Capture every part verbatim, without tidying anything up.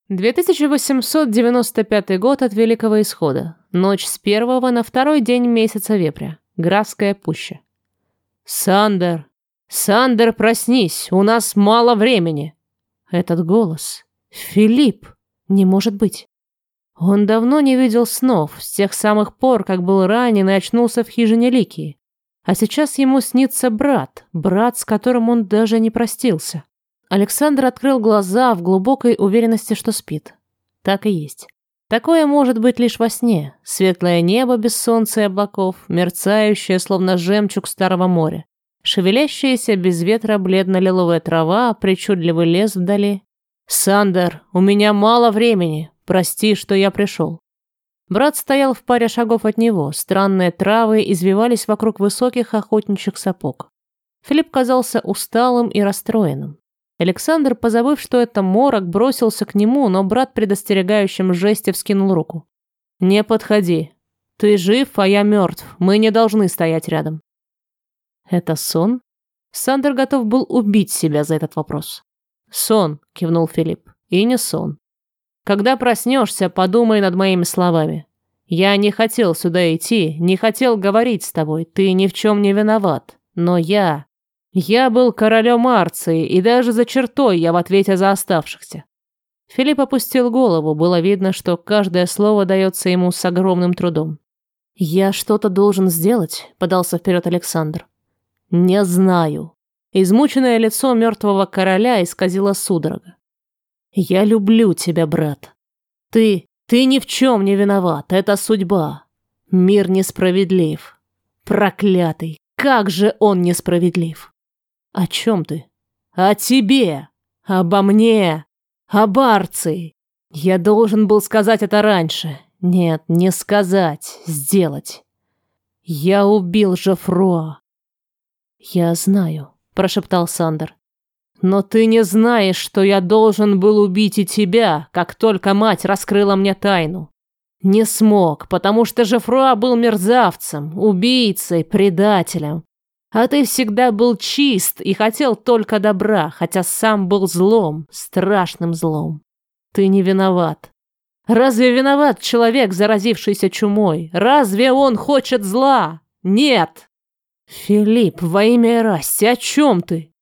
две тысячи восемьсот девяносто пятый год от Великого Исхода. Ночь с первого на второй день месяца Вепря. Графская пуща. «Сандер! Сандер, проснись! У нас мало времени!» Этот голос. Филипп! Не может быть. Он давно не видел снов, с тех самых пор, как был ранен и очнулся в хижине Ликии. А сейчас ему снится брат, брат, с которым он даже не простился. Александр открыл глаза в глубокой уверенности, что спит. Так и есть. Такое может быть лишь во сне. Светлое небо без солнца и облаков, мерцающее, словно жемчуг старого моря. Шевелящаяся без ветра бледно-лиловая трава, причудливый лес вдали. «Сандер, у меня мало времени. Прости, что я пришел». Брат стоял в паре шагов от него. Странные травы извивались вокруг высоких охотничьих сапог. Филипп казался усталым и расстроенным. Александр, позабыв, что это морок, бросился к нему, но брат предостерегающим жесте вскинул руку. «Не подходи. Ты жив, а я мертв. Мы не должны стоять рядом». «Это сон?» Сандер готов был убить себя за этот вопрос. «Сон», — кивнул Филипп, — «и не сон. Когда проснешься, подумай над моими словами. Я не хотел сюда идти, не хотел говорить с тобой, ты ни в чем не виноват. Но я... Я был королем Арции, и даже за чертой я в ответе за оставшихся». Филипп опустил голову, было видно, что каждое слово дается ему с огромным трудом. «Я что-то должен сделать», — подался вперед Александр. «Не знаю». Измученное лицо мертвого короля исказило судорога. «Я люблю тебя, брат. Ты, ты ни в чем не виноват, это судьба. Мир несправедлив. Проклятый, как же он несправедлив!» «О чем ты?» «О тебе, обо мне, об Арции. Я должен был сказать это раньше. Нет, не сказать, сделать. Я убил Жофруа». «Я знаю», — прошептал Сандер. «Но ты не знаешь, что я должен был убить и тебя, как только мать раскрыла мне тайну. Не смог, потому что Жофруа был мерзавцем, убийцей, предателем. А ты всегда был чист и хотел только добра, хотя сам был злом, страшным злом. Ты не виноват. Разве виноват человек, заразившийся чумой? Разве он хочет зла? Нет!» «Филипп, во имя Эрасти, о чем ты?»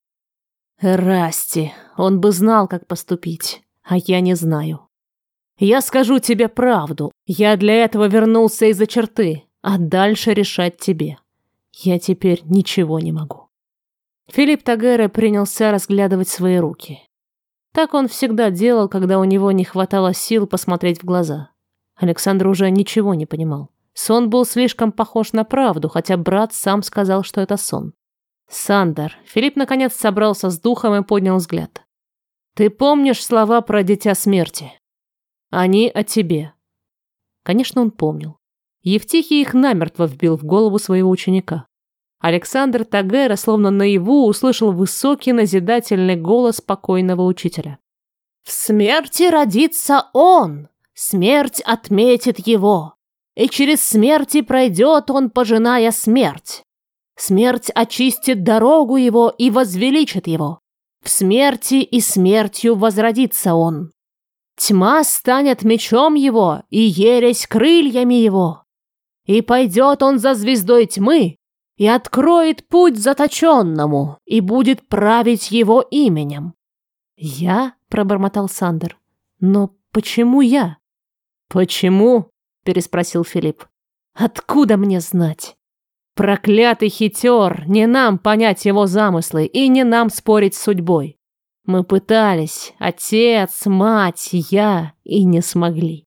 «Эрасти, он бы знал, как поступить, а я не знаю. Я скажу тебе правду, я для этого вернулся из-за черты, а дальше решать тебе. Я теперь ничего не могу». Филипп Тагере принялся разглядывать свои руки. Так он всегда делал, когда у него не хватало сил посмотреть в глаза. Александр уже ничего не понимал. Сон был слишком похож на правду, хотя брат сам сказал, что это сон. «Сандер», Филипп наконец собрался с духом и поднял взгляд. «Ты помнишь слова про дитя смерти? Они о тебе». Конечно, он помнил. Евтихий их намертво вбил в голову своего ученика. Александр Тагере словно наяву услышал высокий назидательный голос покойного учителя. «В смерти родится он, смерть отметит его, и через смерти пройдет он, пожиная смерть. Смерть очистит дорогу его и возвеличит его. В смерти и смертью возродится он. Тьма станет мечом его, и ересь крыльями его. И пойдет он за звездой тьмы, и откроет путь заточенному, и будет править его именем». «Я?» — пробормотал Сандер. «Но почему я?» «Почему?» — переспросил Филипп. «Откуда мне знать? Проклятый хитер, не нам понять его замыслы и не нам спорить с судьбой. Мы пытались, отец, мать, я, и не смогли.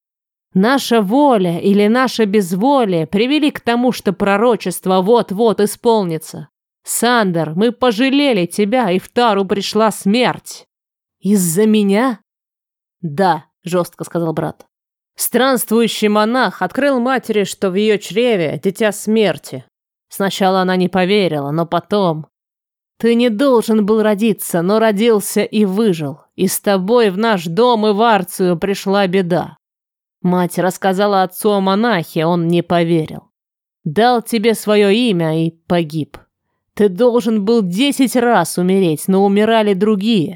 Наша воля или наше безволие привели к тому, что пророчество вот-вот исполнится. Сандер, мы пожалели тебя, и в Тару пришла смерть». «Из-за меня?» «Да», — жестко сказал брат. «Странствующий монах открыл матери, что в ее чреве дитя смерти. Сначала она не поверила, но потом... Ты не должен был родиться, но родился и выжил, и с тобой в наш дом и в Арцию пришла беда. Мать рассказала отцу о монахе, он не поверил. Дал тебе свое имя и погиб. Ты должен был десять раз умереть, но умирали другие.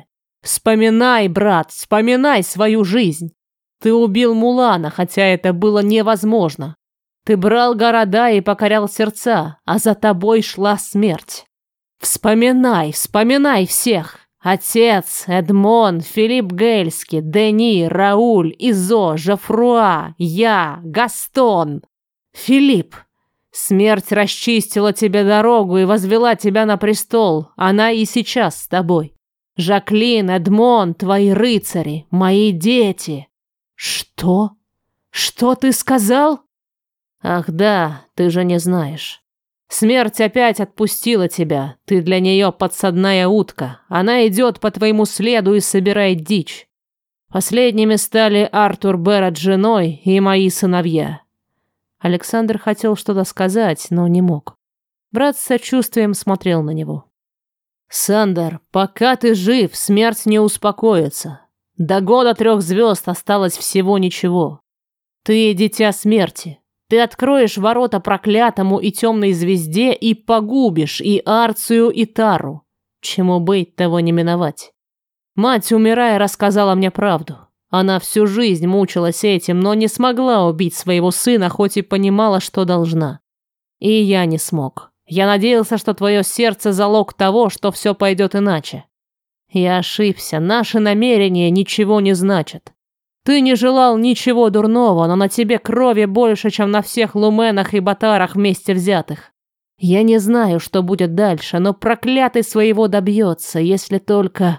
Вспоминай, брат, вспоминай свою жизнь. Ты убил Мулана, хотя это было невозможно. Ты брал города и покорял сердца, а за тобой шла смерть. Вспоминай, вспоминай всех. Отец, Эдмон, Филипп Гельский, Дени, Рауль, Изо, Жофруа, я, Гастон. Филипп, смерть расчистила тебе дорогу и возвела тебя на престол. Она и сейчас с тобой. Жаклин, Эдмон, твои рыцари, мои дети. Что? Что ты сказал? Ах да, ты же не знаешь. Смерть опять отпустила тебя. Ты для нее подсадная утка. Она идет по твоему следу и собирает дичь. Последними стали Артур Берретт женой и мои сыновья. Александр хотел что-то сказать, но не мог. Брат с сочувствием смотрел на него. Сандер, пока ты жив, смерть не успокоится. До года трех звезд осталось всего ничего. Ты дитя смерти. Ты откроешь ворота проклятому и темной звезде и погубишь и Арцию, и Тару. Чему быть, того не миновать. Мать, умирая, рассказала мне правду. Она всю жизнь мучилась этим, но не смогла убить своего сына, хоть и понимала, что должна. И я не смог. Я надеялся, что твое сердце залог того, что все пойдет иначе. Я ошибся, наши намерения ничего не значат. Ты не желал ничего дурного, но на тебе крови больше, чем на всех луменах и батарах вместе взятых. Я не знаю, что будет дальше, но проклятый своего добьется, если только...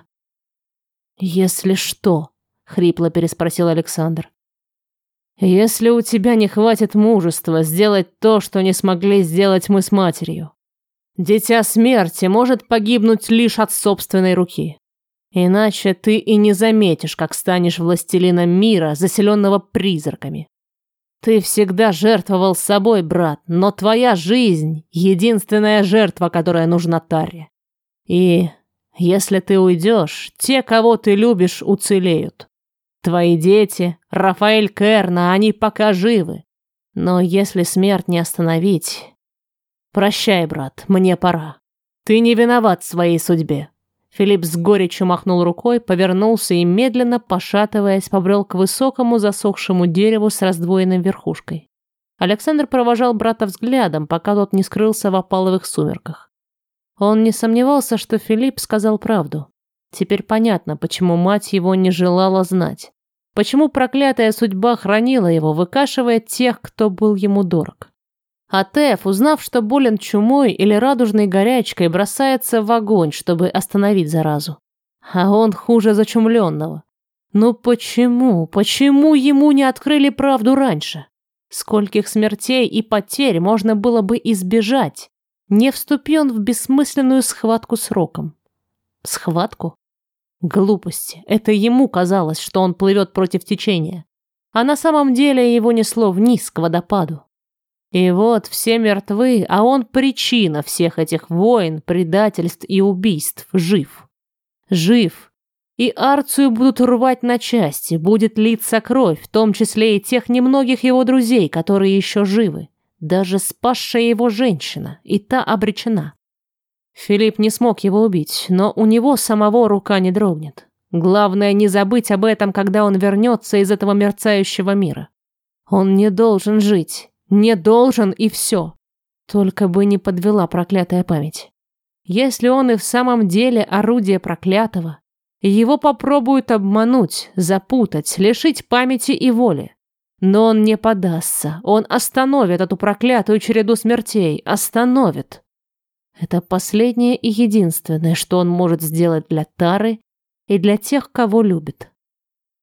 Если что? Хрипло переспросил Александр. Если у тебя не хватит мужества сделать то, что не смогли сделать мы с матерью. Дитя смерти может погибнуть лишь от собственной руки. Иначе ты и не заметишь, как станешь властелином мира, заселенного призраками. Ты всегда жертвовал собой, брат, но твоя жизнь — единственная жертва, которая нужна Таре. И если ты уйдешь, те, кого ты любишь, уцелеют. Твои дети, Рафаэль Керна, они пока живы. Но если смерть не остановить... Прощай, брат, мне пора. Ты не виноват в своей судьбе. Филипп с горечью махнул рукой, повернулся и, медленно пошатываясь, побрел к высокому засохшему дереву с раздвоенной верхушкой. Александр провожал брата взглядом, пока тот не скрылся в опаловых сумерках. Он не сомневался, что Филипп сказал правду. Теперь понятно, почему мать его не желала знать. Почему проклятая судьба хранила его, выкашивая тех, кто был ему дорог. А Теф, узнав, что болен чумой или радужной горячкой, бросается в огонь, чтобы остановить заразу. А он хуже зачумленного. Ну почему, почему ему не открыли правду раньше? Скольких смертей и потерь можно было бы избежать, не вступи он в бессмысленную схватку с Роком. Схватку? Глупости. Это ему казалось, что он плывет против течения. А на самом деле его несло вниз, к водопаду. И вот все мертвы, а он причина всех этих войн, предательств и убийств. Жив. Жив. И Арцию будут рвать на части, будет литься кровь, в том числе и тех немногих его друзей, которые еще живы. Даже спасшая его женщина, и та обречена. Филипп не смог его убить, но у него самого рука не дрогнет. Главное не забыть об этом, когда он вернется из этого мерцающего мира. Он не должен жить. Не должен, и все. Только бы не подвела проклятая память. Если он и в самом деле орудие проклятого, его попробуют обмануть, запутать, лишить памяти и воли. Но он не подастся, он остановит эту проклятую череду смертей, остановит. Это последнее и единственное, что он может сделать для Тары и для тех, кого любит.